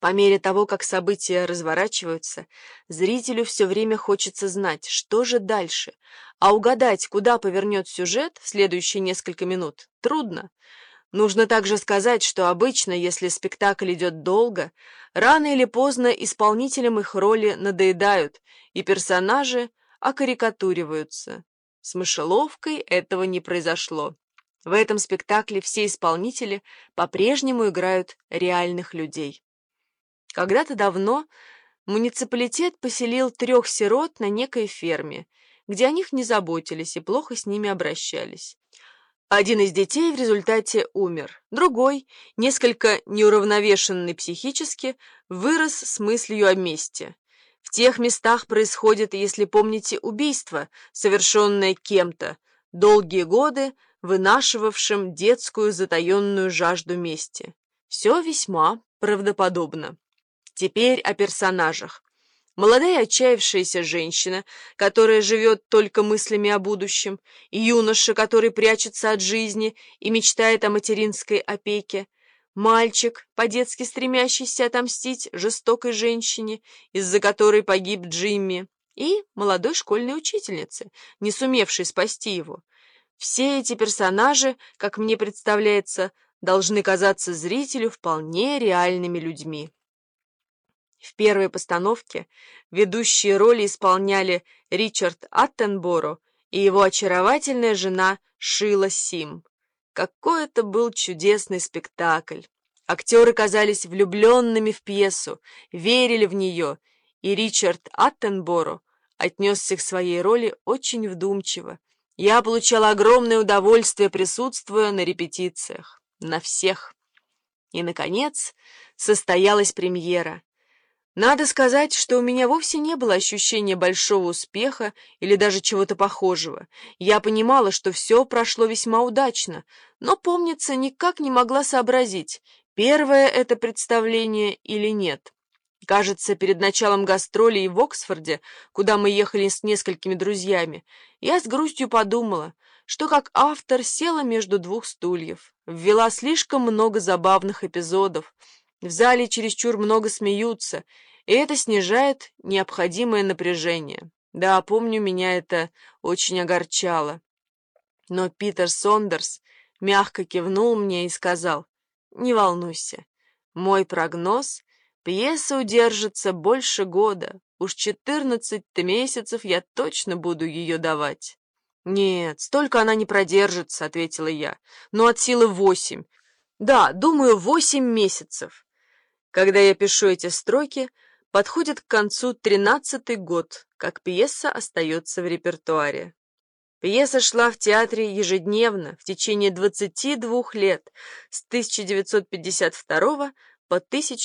По мере того, как события разворачиваются, зрителю все время хочется знать, что же дальше, а угадать, куда повернет сюжет в следующие несколько минут, трудно. Нужно также сказать, что обычно, если спектакль идет долго, рано или поздно исполнителям их роли надоедают, и персонажи окарикатуриваются. С мышеловкой этого не произошло. В этом спектакле все исполнители по-прежнему играют реальных людей. Когда-то давно муниципалитет поселил 3 сирот на некой ферме, где о них не заботились и плохо с ними обращались. Один из детей в результате умер, другой, несколько неуравновешенный психически, вырос с мыслью о мести. В тех местах происходит, если помните, убийство, совершенное кем-то, долгие годы вынашивавшим детскую затаенную жажду мести. Все весьма правдоподобно. Теперь о персонажах. Молодая отчаявшаяся женщина, которая живет только мыслями о будущем, и юноша, который прячется от жизни и мечтает о материнской опеке, мальчик, по-детски стремящийся отомстить жестокой женщине, из-за которой погиб Джимми, и молодой школьной учительницы, не сумевшей спасти его. Все эти персонажи, как мне представляется, должны казаться зрителю вполне реальными людьми. В первой постановке ведущие роли исполняли Ричард Аттенборо и его очаровательная жена Шила Сим. Какой это был чудесный спектакль! Актеры казались влюбленными в пьесу, верили в нее, и Ричард Аттенборо отнесся к своей роли очень вдумчиво. Я получала огромное удовольствие, присутствуя на репетициях. На всех. И, наконец, состоялась премьера. Надо сказать, что у меня вовсе не было ощущения большого успеха или даже чего-то похожего. Я понимала, что все прошло весьма удачно, но, помнится, никак не могла сообразить, первое это представление или нет. Кажется, перед началом гастролей в Оксфорде, куда мы ехали с несколькими друзьями, я с грустью подумала, что как автор села между 2 стульев, ввела слишком много забавных эпизодов. В зале чересчур много смеются, и это снижает необходимое напряжение. Да, помню, меня это очень огорчало. Но Питер Сондерс мягко кивнул мне и сказал: «Не волнуйся, мой прогноз — пьеса удержится больше года, уж 14 месяцев я точно буду ее давать». «Нет, столько она не продержится», — ответила я, — «но от силы 8. Да, думаю, 8 месяцев». Когда я пишу эти строки, подходит к концу 13-й год, как пьеса остается в репертуаре. Пьеса шла в театре ежедневно в течение 22 лет, с 1952 по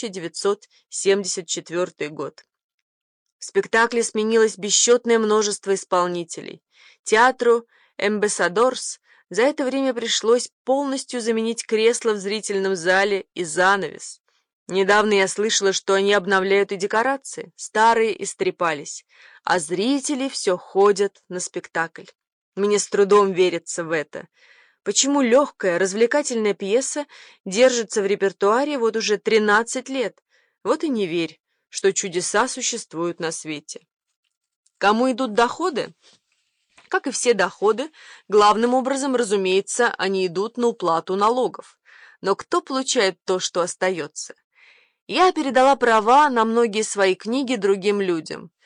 1974 год. В спектакле сменилось бесчетное множество исполнителей. Театру «Эмбасадорс» за это время пришлось полностью заменить кресла в зрительном зале и занавес. Недавно я слышала, что они обновляют и декорации, старые истрепались, а зрители все ходят на спектакль. Мне с трудом верится в это. Почему легкая, развлекательная пьеса держится в репертуаре вот уже 13 лет? Вот и не верь, что чудеса существуют на свете. Кому идут доходы? Как и все доходы, главным образом, разумеется, они идут на уплату налогов. Но кто получает то, что остается? Я передала права на многие свои книги другим людям.